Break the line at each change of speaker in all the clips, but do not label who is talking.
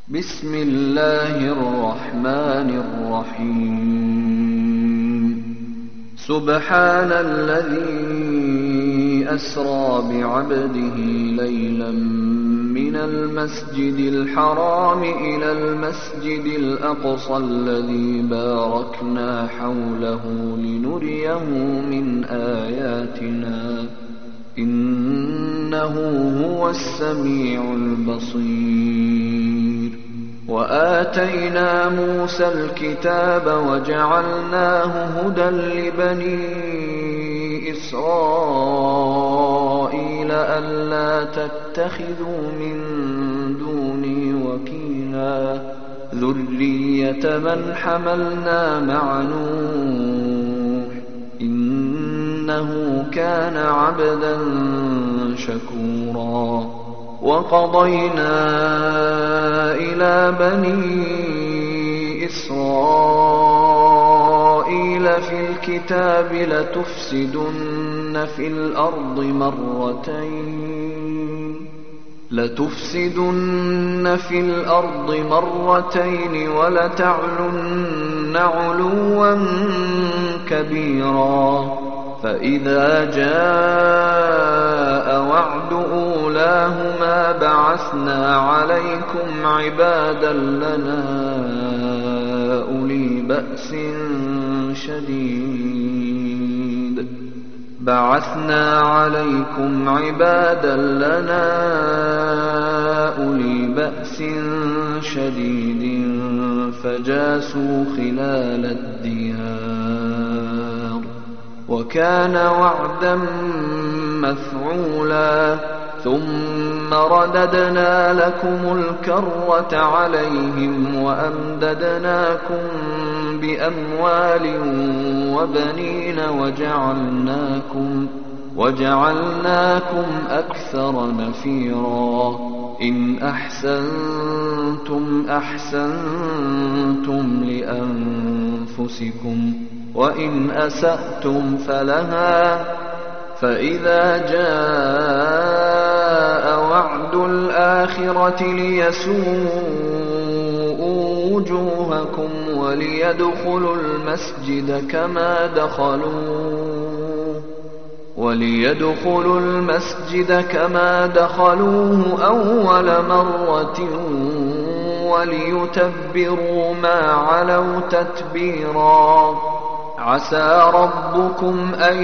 بسم الله الرحمن الرحيم سبحان الذي أسرى بعبده ليلا من المسجد الحرام إلى المسجد الأقصى الذي باركنا حوله لنريه من آياتنا إنه هو السميع البصير. وآتينا موسى الكتاب وجعلناه هدى لبني إسرائيل ألا تتخذوا من دوني وكيلا ذرية من حملنا مع نوح إنه كان عبدا شكورا. وقضينا إلى بني إسرائيل في الكتاب لتفسدن في الأرض مرتين ولتعلن علوا كبيرا. فإذا جاء وعد أولاهما بعثنا عليكم عبادا لنا أولي بأس شديد فجاسوا خلال الديار وكان وعدا مفعولا. ثم رددنا لكم الكرة عليهم وأمددناكم بأموال وبنين وجعلناكم أكثر نفيرا. إن أحسنتم أحسنتم لأنفسكم وإن أسأتم فلها. فإذا جاء وعد الآخرة ليسوءوا وجوهكم وليدخلوا المسجد كما دخلوه أول مرة وليتبروا ما علوا تتبيرا. عسى ربكم أن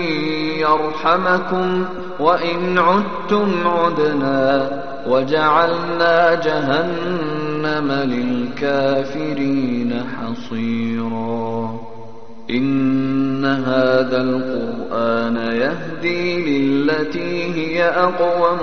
يرحمكم وإن عدتم عدنا وجعلنا جهنم للكافرين حصيرا. إن هذا القرآن يهدي للتي هي أقوم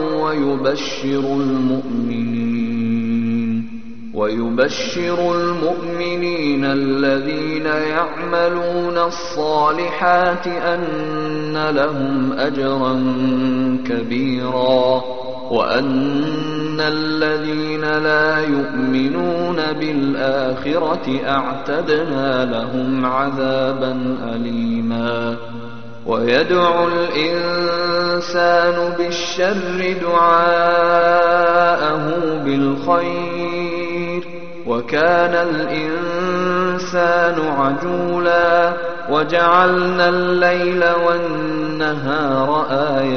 ويبشر المؤمنين الذين يعملون الصالحات أن لهم أجرا كبيرا وأن الذين لا يؤمنون بالآخرة أعتدنا لهم عذابا أليما. ويدعو الإنسان بالشر دعاءه بالخير وكان الإنسان عجولا. وجعلنا الليل والنهار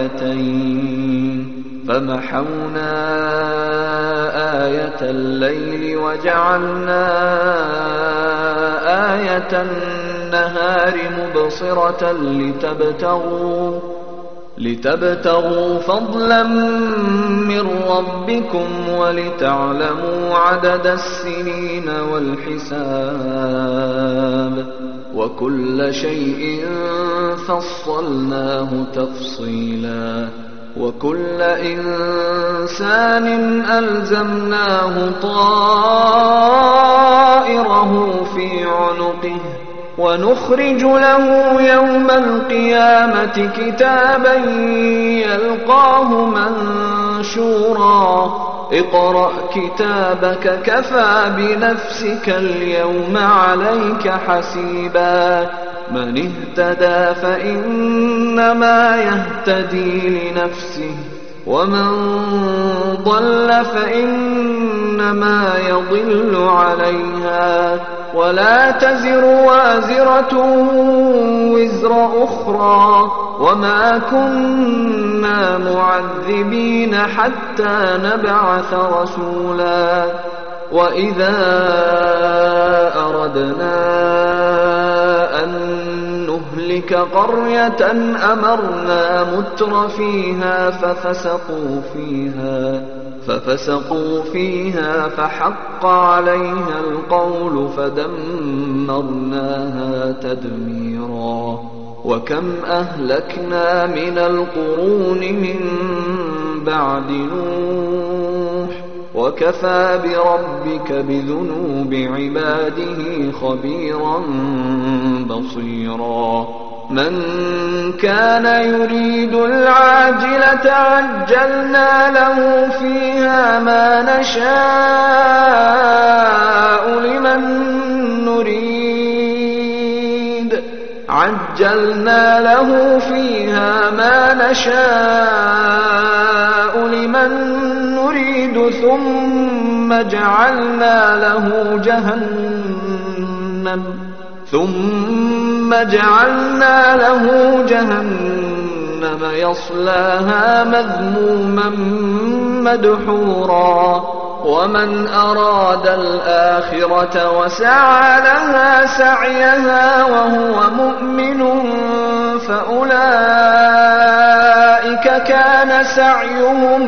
آيتين فمحونا آية الليل وجعلنا آية النهار مبصرة لتبتغوا فضلا من ربكم ولتعلموا عدد السنين والحساب وكل شيء فصلناه تفصيلا. وكل إنسان ألزمناه طائره في عنقه ونخرج له يوم القيامة كتابا يلقاه منشورا. اقرأ كتابك كفى بنفسك اليوم عليك حسيبا. من اهتدى فإنما يهتدي لنفسه ومن ضل فإنما يضل عليها ولا تزر وازرة وزر أخرى وما كنا معذبين حتى نبعث رسولا وإذا أردنا أن نهلك قرية أمرنا متر فيها ففسقوا فيها فحق عليها القول فدمرناها تدميرا وكم أهلكنا من القرون من بعد نوح وكفى بربك بذنوب عباده خبيرا بصيرا من كان يريد العاجلة عجلنا له فيها ما نشاء لمن نريد ثم جعلنا له جهنم يصلاها مذموما مدحورا ومن أراد الآخرة وسعى لها سعيها وهو مؤمن فأولئك كان سعيهم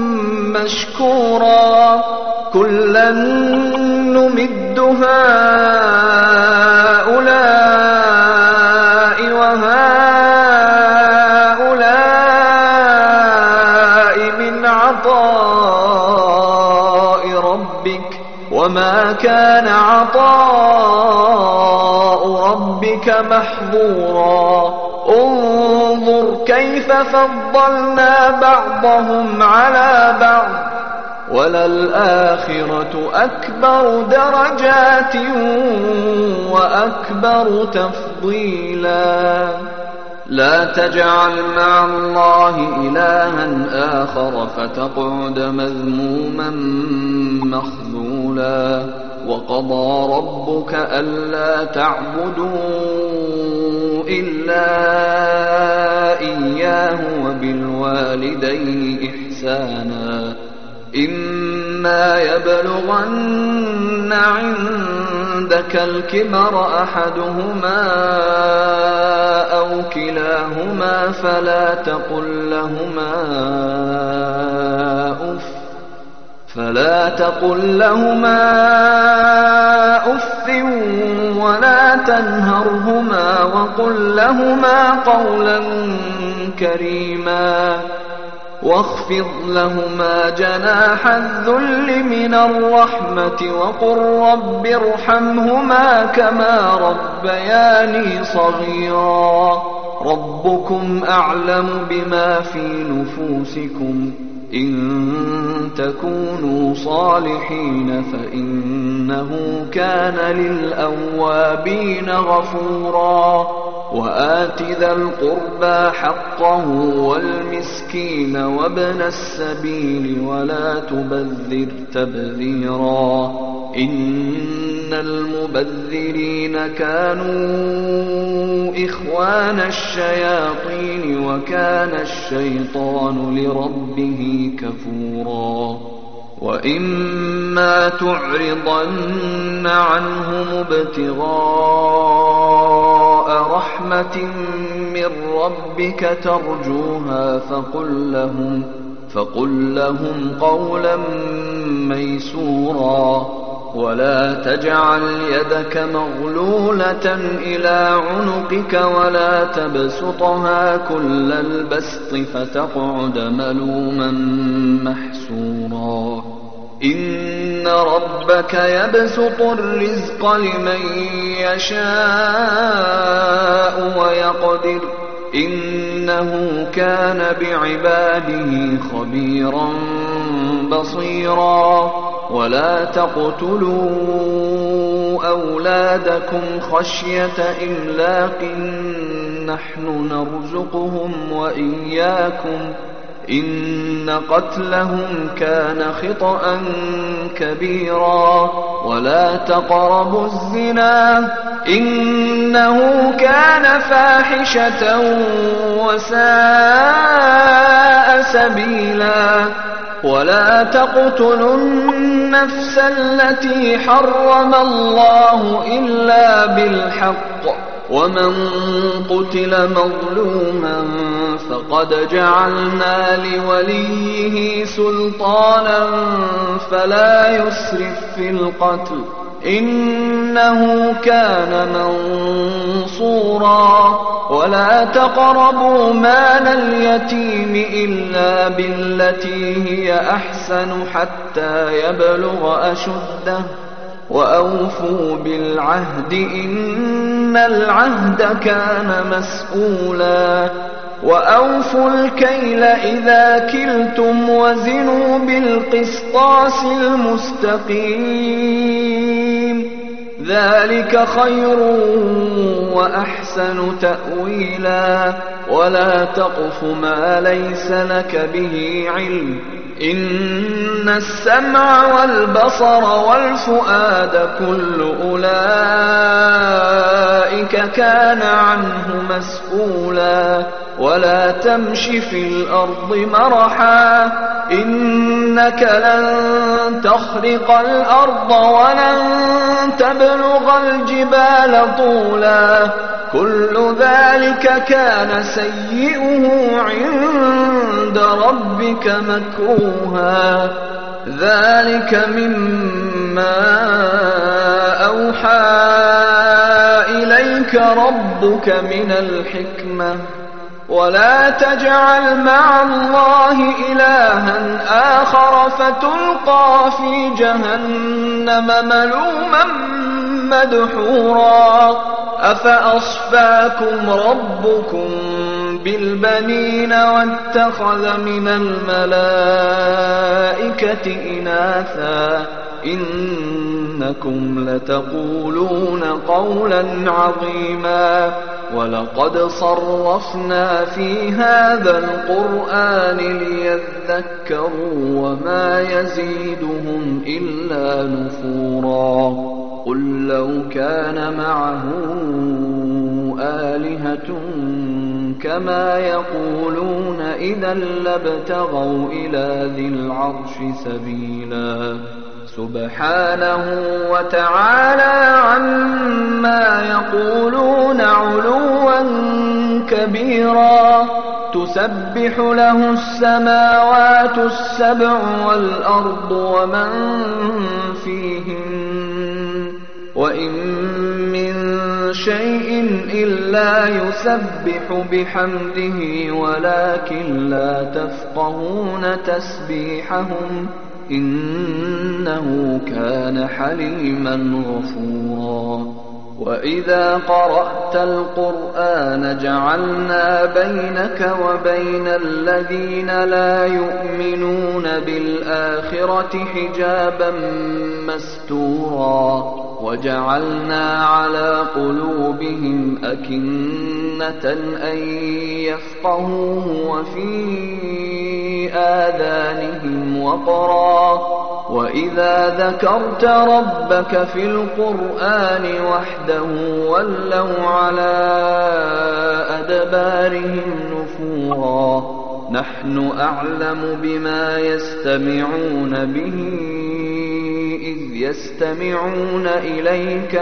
مشكورا كلا نمد هؤلاء وهؤلاء من عطاء ربك وما كان عطاء ربك محظورا انظر كيف فضلنا بعضهم على بعض وللآخرة أكبر درجات وأكبر تفضيلا لا تجعل مع الله إلها آخر فتقعد مذموما مخذولا وقضى ربك ألا تعبدوا إلا إياه وبالوالدين إحسانا إما يبلغن عندك الكبر أحدهما أو كلاهما فلا تقل لهما أف ولا تنهرهما وقل لهما قولا كريما واخفض لهما جناح الذل من الرحمة وقل رب ارحمهما كما ربياني صغيرا ربكم أعلم بما في نفوسكم إن تكونوا صالحين فإنه كان للأوابين غفورا وآت ذا القربى حقه والمسكين وابن السبيل ولا تبذر تبذيرا إن المبذرين كانوا إخوان الشياطين وكان الشيطان لربه كفورا وإما تعرضن عنهم ابتغاء رحمة من ربك ترجوها فقل لهم قولا ميسورا ولا تجعل يدك مغلولة إلى عنقك ولا تبسطها كل البسط فتقعد ملوما محسورا إن ربك يبسط الرزق لمن يشاء ويقدر إنه كان بعباده خبيرا بصيرا ولا تقتلوا أولادكم خشية إملاق نحن نرزقهم وإياكم إن قتلهم كان خطأ كبيرا ولا تقربوا الزنا إنه كان فاحشة وساء سبيلا ولا تقتلوا النفس التي حرم الله إلا بالحق ومن قتل مظلوما فقد جعلنا لوليه سلطانا فلا يسرف في القتل إنه كان منصورا ولا تقربوا مال اليتيم إلا بالتي هي أحسن حتى يبلغ أشده وأوفوا بالعهد إن العهد كان مسؤولا وأوفوا الكيل إذا كلتم وزنوا بالقسطاس المستقيم ذلك خير وأحسن تأويلا ولا تقف ما ليس لك به علم إن السمع والبصر والفؤاد كل أولئك كان عنه مسؤولا ولا تمش في الأرض مرحا إنك لن تخرق الأرض ولن تبلغ الجبال طولا كل ذلك كان سيئه عند ربك مكروها ذلك مما أوحى إليك ربك من الحكمة ولا تجعل مع الله إلها آخر فتلقى في جهنم ملوما مدحورا أفأصفاكم ربكم بالبنين واتخذ من الملائكة إناثا إنكم لتقولون قولا عظيما ولقد صرفنا في هذا القرآن ليذكروا وما يزيدهم إلا نفورا قل لو كان معه آلهة كما يقولون إذا لابتغوا إلى ذي العرش سبيلا سبحانه وتعالى عما يقولون علوا كبيرا تسبح له السماوات السبع والأرض ومن فيهن وإن من شيء إلا يسبح بحمده ولكن لا تفقهون تسبيحهم إنه كان حليما غفورا وإذا قرأت القرآن جعلنا بينك وبين الذين لا يؤمنون بالآخرة حجابا مستورا وجعلنا على قلوبهم أكنة أن يفقهوه وفي آذانهم وقرا وإذا ذكرت ربك في القرآن وحده ولوا على أدبارهم نفورا نحن أعلم بما يستمعون به إذ يستمعون إليك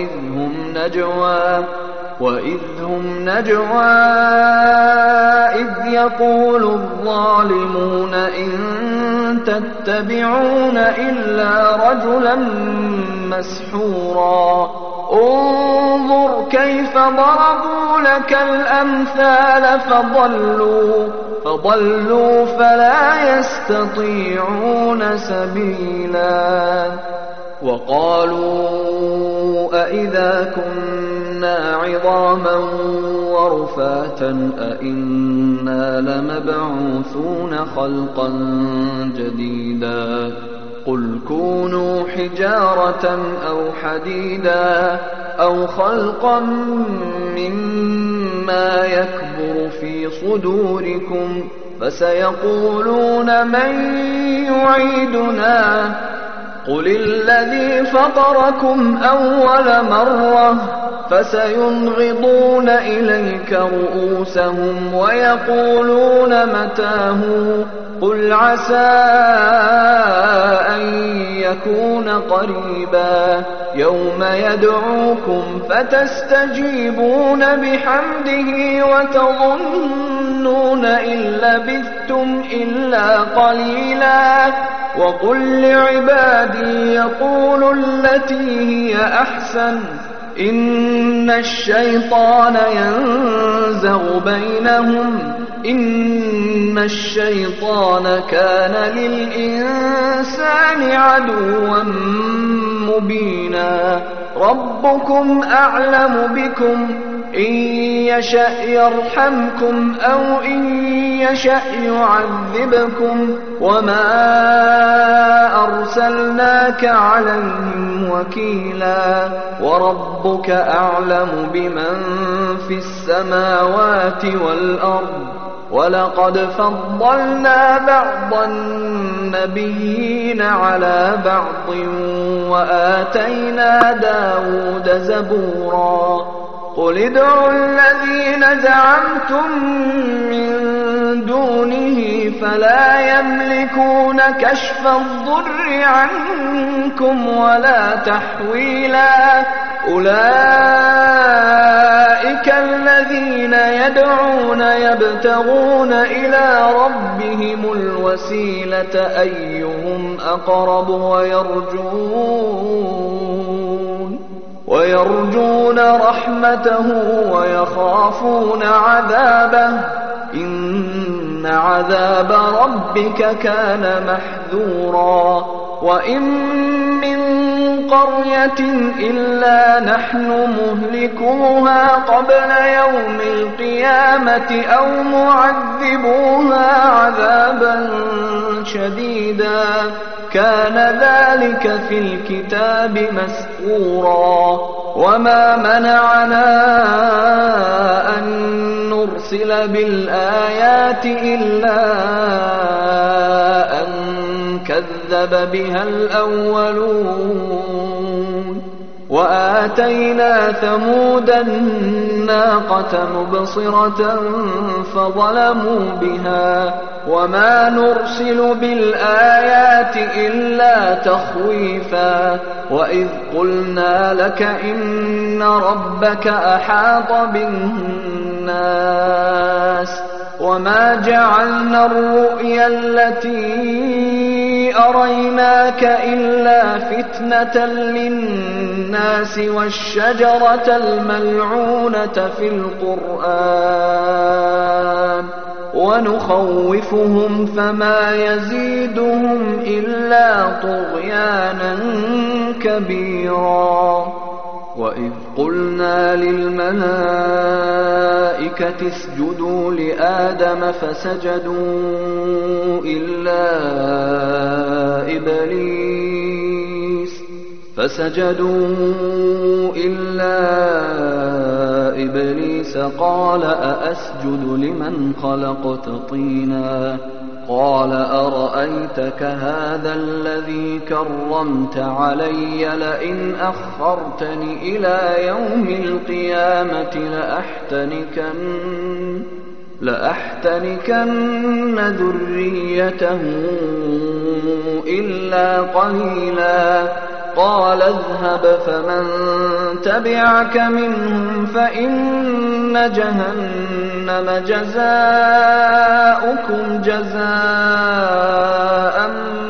وإذ هم نجوى إذ يقول الظالمون إن تتبعون إلا رجلا مسحورا انظر كيف ضربوا لك الأمثال فضلوا فلا يستطيعون سبيلا وقالوا أئذا كنا عظاما ورفاتا أئنا لمبعوثون خلقا جديدا قل كونوا حجارة أو حديدا أو خلقا مما يكبر في صدوركم فسيقولون من يعيدنا قل الذي فطركم أول مرة فسينغضون إليك رؤوسهم ويقولون متاه قل عسى أن يكون قريبا يوم يدعوكم فتستجيبون بحمده وتظنون إن لبثتم إلا قليلا وقل لعبادي يقولوا التي هي أحسن إن الشيطان ينزغ بينهم إن الشيطان كان للإنسان عدوا مبينا ربكم أعلم بكم إن يشأ يرحمكم أو إن يشأ يعذبكم وما أرسلناك عليهم وكيلا وربك أعلم بمن في السماوات والأرض ولقد فضلنا بعض النبيين على بعض وآتينا داود زبورا قل ادعوا الذين زعمتم من دونه فلا يملكون كشف الضر عنكم ولا تحويلا أولئك الذين يدعون يبتغون إلى ربهم الوسيلة أيهم أقرب ويرجون رحمته ويخافون عذابه إن عذاب ربك كان محذورا وإن من قرية إلا نحن مهلكوها قبل يوم القيامة أو معذبوها عذابا شديدا كان ذلك في الكتاب مسطورا وما منعنا أن نرسل بالآيات إلا أن كذب بها الأولون وآتينا ثمود الناقة مبصرة فظلموا بها وما نرسل بالآيات إلا تخويفا وإذ قلنا لك إن ربك أحاط بالناس وما جعلنا الرؤيا التي أريناك إلا فتنة للناس والشجرة الملعونة في القرآن ونخوفهم فما يزيدهم إلا طغيانا كبيرا وإذ قلنا للملائكة اسجدوا لآدم فسجدوا إلا إبليس قال أأسجد لمن خلقت طينا قال أرأيتك هذا الذي كرمت علي لئن أخرتني إلى يوم القيامة لأحتنكن ذريته إلا قليلا قال اذهب فمن تبعك منهم فإن جهنم جزاؤكم جزاء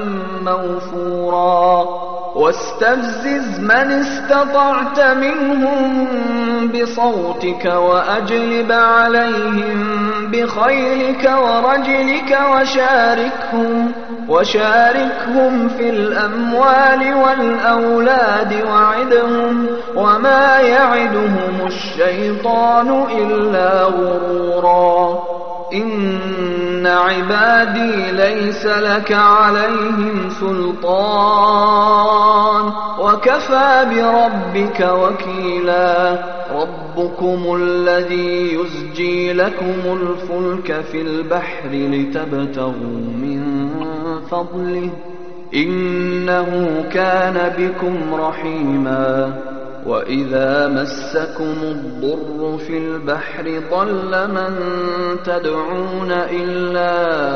موفورا واستفزز من استطعت منهم بصوتك وأجلب عليهم بخيلك ورجلك وشاركهم في الأموال والأولاد وعدهم وما يعدهم الشيطان إلا غرورا إن عبادي ليس لك عليهم سلطان وكفى بربك وكيلا ربكم الذي يزجي لكم الفلك في البحر لتبتغوا من فضله إنه كان بكم رحيما وإذا مسكم الضر في البحر ضل من تدعون إلا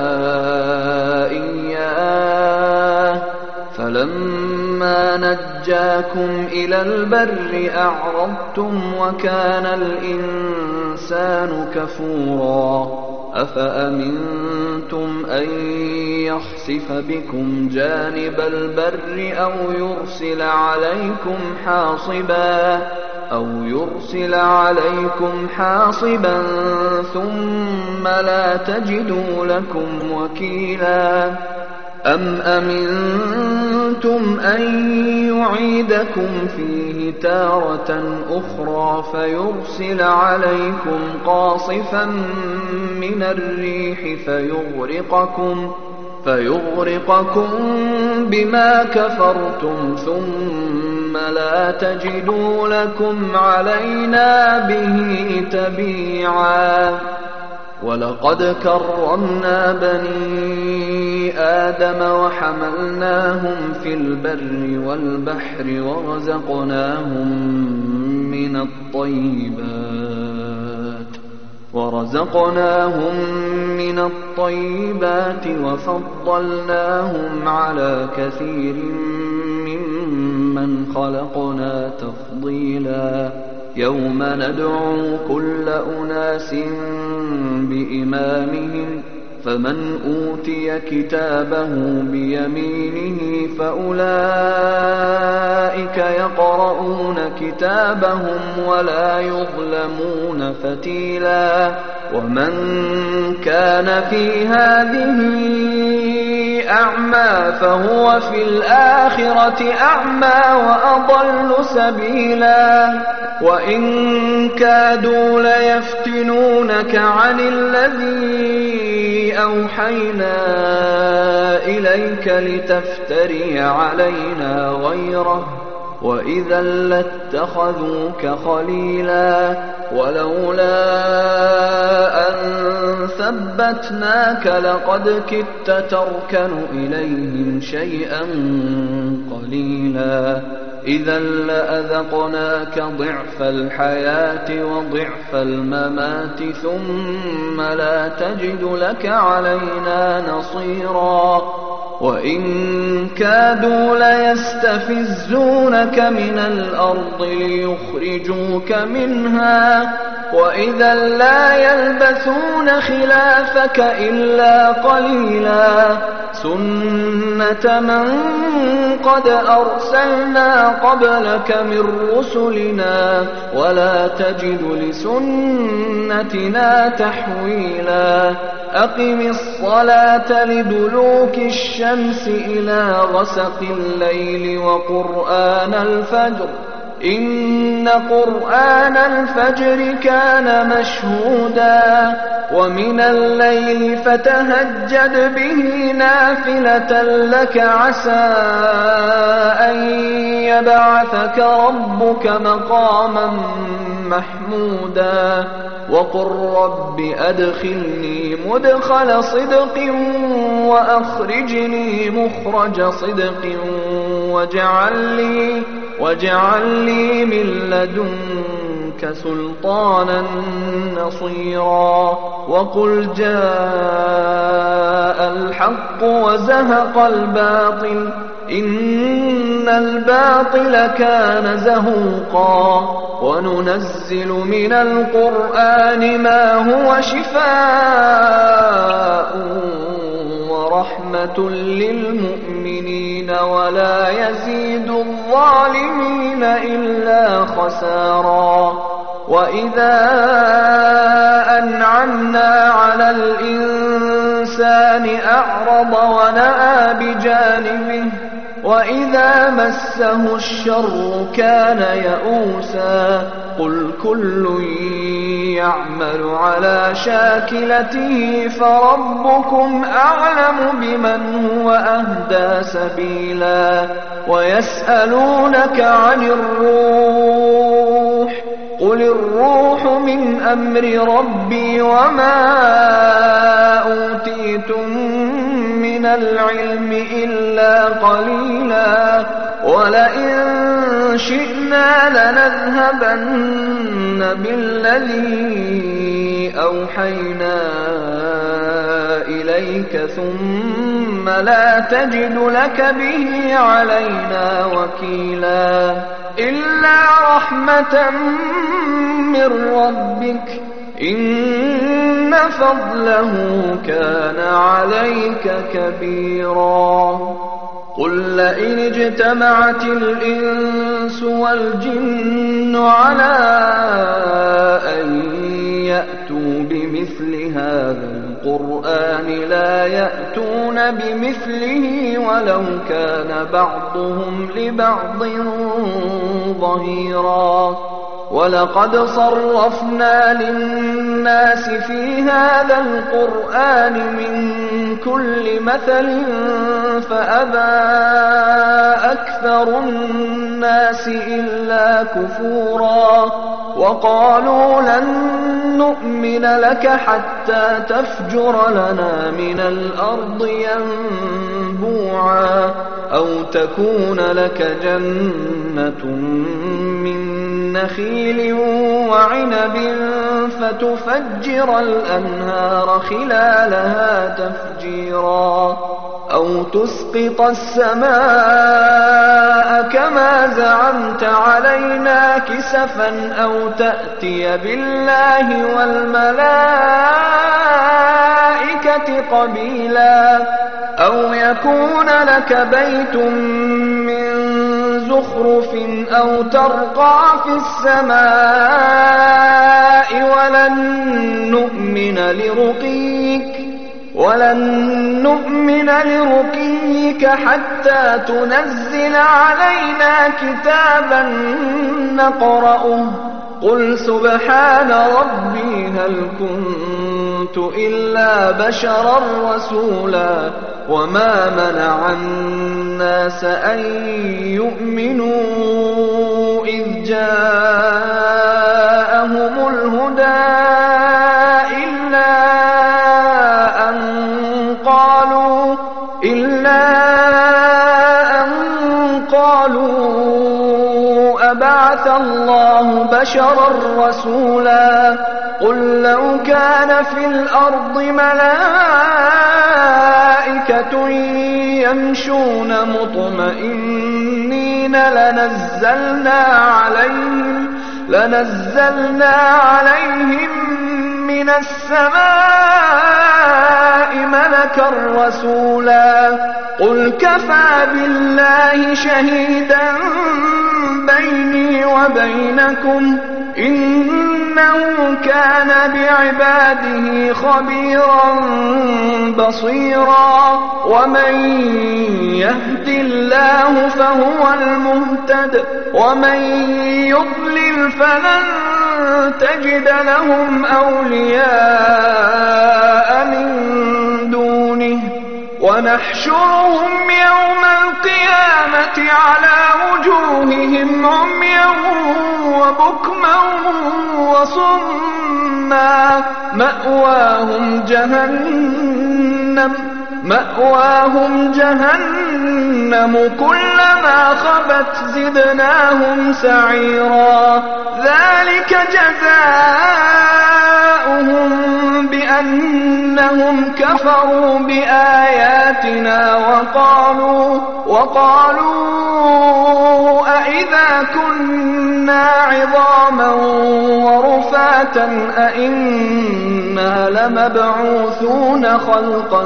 إياه فلما نجاكم إلى البر أعرضتم وكان الإنسان كفورا أفأمنتم أن يخسف بكم جانب البر أو يرسل عليكم حاصبا ثم لا تجدوا لكم وكيلا أم أمنتم أن يعيدكم فيه تارة أخرى فيرسل عليكم قاصفا من الريح فيغرقكم بما كفرتم ثم لا تجدوا لكم علينا به تبيعا ولقد كرمنا بني آدم وحملناهم في البر والبحر ورزقناهم من الطيبات وفضلناهم على كثير ممن خلقنا تفضيلا يوم ندعو كل أناس بإمامهم فمن أوتي كتابه بيمينه فأولئك يقرؤون كتابهم ولا يظلمون فتيلا ومن كان في هذه أعمى فهو في الآخرة أعمى وأضل سبيلا وإن كادوا ليفتنونك عن الذي أوحينا إليك لتفتري علينا غيره وإذا لاتخذوك خليلا ولولا أن ثبتناك لقد كدت تركن إليهم شيئا قليلا إذا لأذقناك ضعف الحياة وضعف الممات ثم لا تجد لك علينا نصيرا وإن كادوا ليستفزونك من الأرض ليخرجوك منها وإذا لا يلبثون خلافك إلا قليلا سنة من قد أرسلنا قبلك من رسلنا ولا تجد لسنتنا تحويلا أقم الصلاة لدلوك الشمس إلى غسق الليل وقرآن الفجر إن قرآن الفجر كان مشهودا ومن الليل فتهجد به نافلة لك عسى أن يبعثك ربك مقاما محمودا وقل رب أدخلني مدخل صدق وأخرجني مخرج صدق واجعل لي من لدنك سلطانا نصيرا وقل جاء الحق وزهق الباطل إن الباطل كان زهوقا وننزل من القرآن ما هو شفاء ورحمة للمؤمنين ولا يزيد الظالمين إلا خسارا وإذا أنعمنا على الإنسان أعرض ونأى بجانبه وإذا مسه الشر كان يئوسا قل كل يعمل على شاكلته فربكم أعلم بمن هو أهدى سبيلا ويسألونك عن الروح قل الروح من أمر ربي وما أوتيتم من العلم إلا قليلا ولئن شئنا لنذهبن بالذي أوحينا إليك ثم لا تجد لك به علينا وكيلا إلا رحمة من ربك إن فضله كان عليك كبيرا قل لئن اجتمعت الإنس والجن على أن يأتوا بمثل هذا القرآن لا يأتون بمثله ولو كان بعضهم لبعض ظهيرا ولقد صرفنا للناس في هذا القرآن من كل مثل فأبى أكثر الناس إلا كفورا وقالوا لن نؤمن لك حتى تفجر لنا من الأرض ينبوعا أو تكون لك جنة من نخيل وعنب فتفجر الأنهار خلالها تفجيرا أو تسقط السماء كما زعمت علينا كسفا أو تأتي بالله والملائكة قبيلا أو يكون لك بيت من زخرف أو ترقى في السماء ولن نؤمن لرقيك حتى تنزل علينا كتابا نقرأه قل سبحان ربي هل كنت إلا بشرا رسولا وما منع الناس أن يؤمنوا إذ جاءهم الهدى إلا أن قالوا أبعث الله بشرا رسولا قل لو كان في الأرض ملائكة يمشون مطمئنين لنزلنا عليهم من السماء ملكا رسولا قل كفى بالله شهيدا بيني وبينكم إنه كان بعباده خبيرا بصيرا ومن يهد الله فهو المهتد ومن يضلل فلن تجد لهم أولياء من دونه ونحشرهم يوم القيامة على وجوههم عميا وبكما وصما مأواهم جهنم كلما خبت زدناهم سعيرا ذلك جزاؤهم بأنهم كفروا بآياتنا وقالوا أئذا كنا عظاما ورفاتا أئنا لمبعوثون خلقا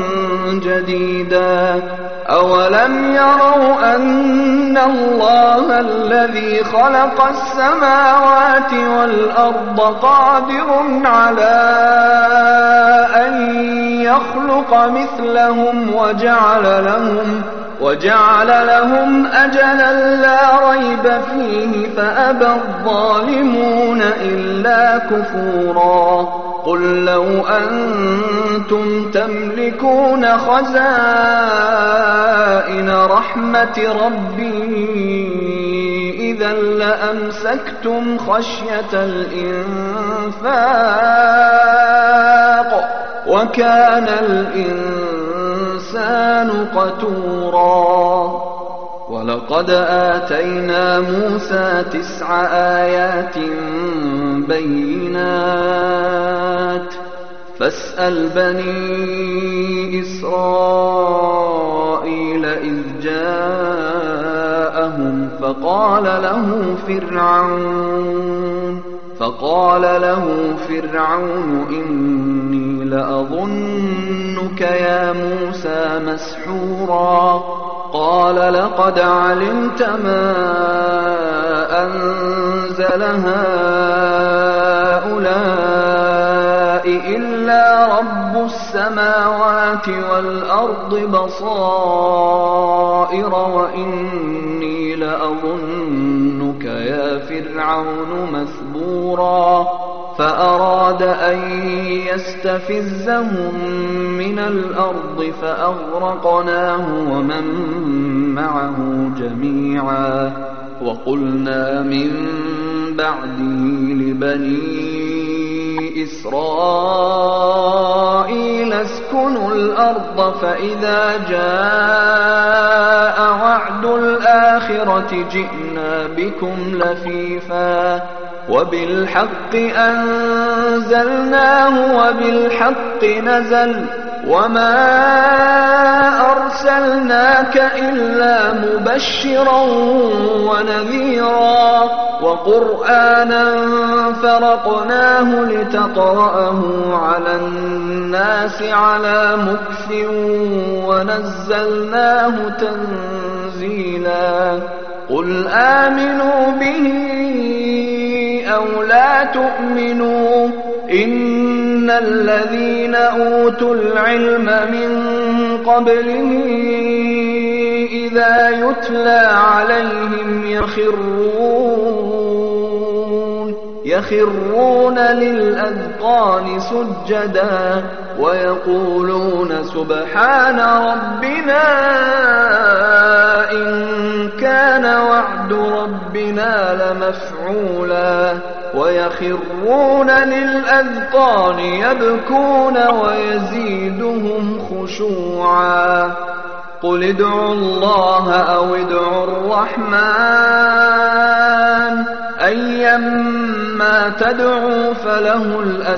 جديدا أولم يروا أن الله الذي خلق السماوات والأرض قادر على أن يخلق مثلهم وجعل لهم أجلا لا ريب فيه فأبى الظالمون إلا كفورا قل لو أنتم تملكون خزائن رحمة ربي إذا لأمسكتم خشية الإنفاق وكان الإنسان قتورا ولقد آتينا موسى 9 آيات بينات فاسأل بني إسرائيل إذ جاءهم فقال له فرعون إني لأظنك يا موسى مسحورا قال لقد علمت ما أنزل هؤلاء إلا رب السماوات والأرض بصائر وإني لأظنك يا فرعون مثبورا فأراد أن يستفزهم من الأرض فأغرقناه ومن معه جميعا وقلنا من بعده لبني إسرائيل اسكنوا الأرض فإذا جاء وعد الآخرة جئنا بكم لفيفا وبالحق أنزلناه وبالحق نزل وما أرسلناك إلا مبشرا ونذيرا وقرآنا فرقناه لتقرأه على الناس على مكث ونزلناه تنزيلا قل آمنوا به أو لا تؤمنوا إن الذين أوتوا العلم من قبله إذا يتلى عليهم يخرون للأذقان سجدا ويقولون سبحان ربنا إن كان وعد ربنا لمفعولا ويخرون للأذقان يبكون ويزيدهم خشوعا قل ادعوا الله أو ادعوا الرحمن أيما تدعوا فله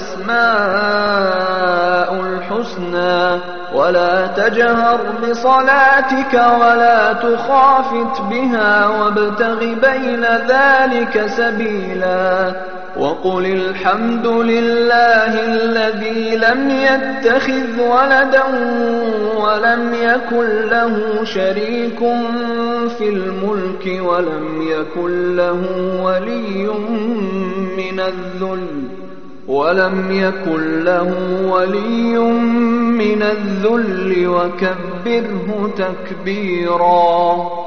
الأسماء الحسنى ولا تجهر بصلاتك ولا تخافت بها وابتغ بين ذلك سبيلا وقل الحمد لله الذي لم يتخذ ولدا ولم يكن له شريك في الملك ولم يكن له ولي من الذل وكبره تكبيرا.